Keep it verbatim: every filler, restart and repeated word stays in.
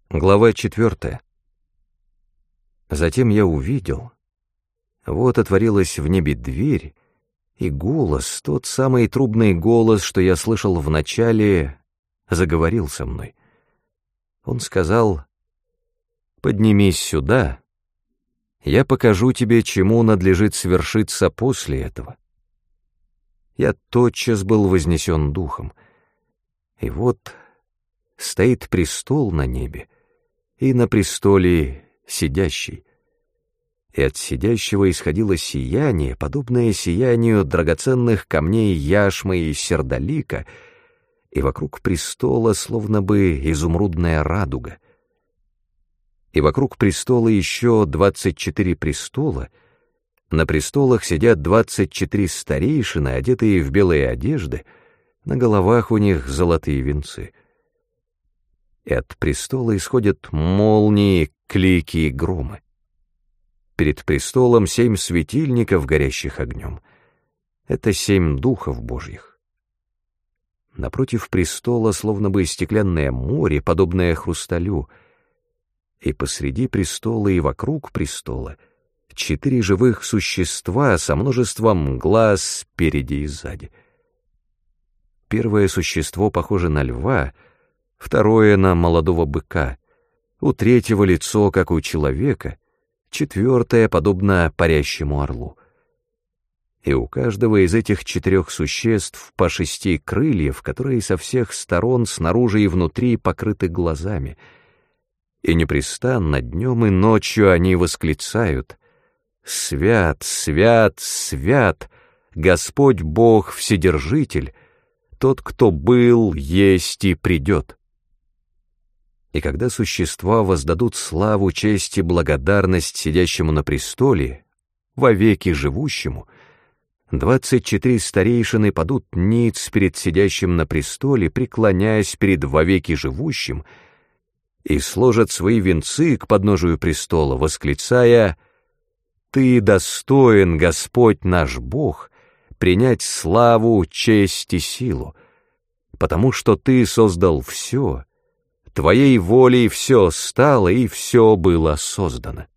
Глава четвертая. Затем я увидел, вот отворилась в небе дверь, и голос, тот самый трубный голос, что я слышал в начале, заговорил со мной. Он сказал: «Поднимись сюда, я покажу тебе, чему надлежит свершиться после этого». Я тотчас был вознесен духом, и вот стоит престол на небе, и на престоле сидящий. И от сидящего исходило сияние, подобное сиянию драгоценных камней яшмы и сердолика, и вокруг престола словно бы изумрудная радуга. И вокруг престола еще двадцать четыре престола, на престолах сидят двадцать четыре старейшины, одетые в белые одежды, на головах у них золотые венцы. И от престола исходят молнии, клики и громы. Перед престолом семь светильников, горящих огнем. Это семь духов Божьих. Напротив престола словно бы стеклянное море, подобное хрусталю, и посреди престола и вокруг престола четыре живых существа со множеством глаз спереди и сзади. Первое существо похоже на льва, второе — на молодого быка, у третьего лицо, как у человека, четвертое подобно парящему орлу. И у каждого из этих четырех существ по шести крыльев, которые со всех сторон, снаружи и внутри, покрыты глазами. И непрестанно днем и ночью они восклицают: «Свят, свят, свят, Господь Бог Вседержитель, тот, кто был, есть и придет». И когда существа воздадут славу, честь и благодарность сидящему на престоле, вовеки живущему, двадцать четыре старейшины падут ниц перед сидящим на престоле, преклоняясь перед вовеки живущим, и сложат свои венцы к подножию престола, восклицая: «Ты достоин, Господь наш Бог, принять славу, честь и силу, потому что Ты создал все, Твоей волей все стало и все было создано».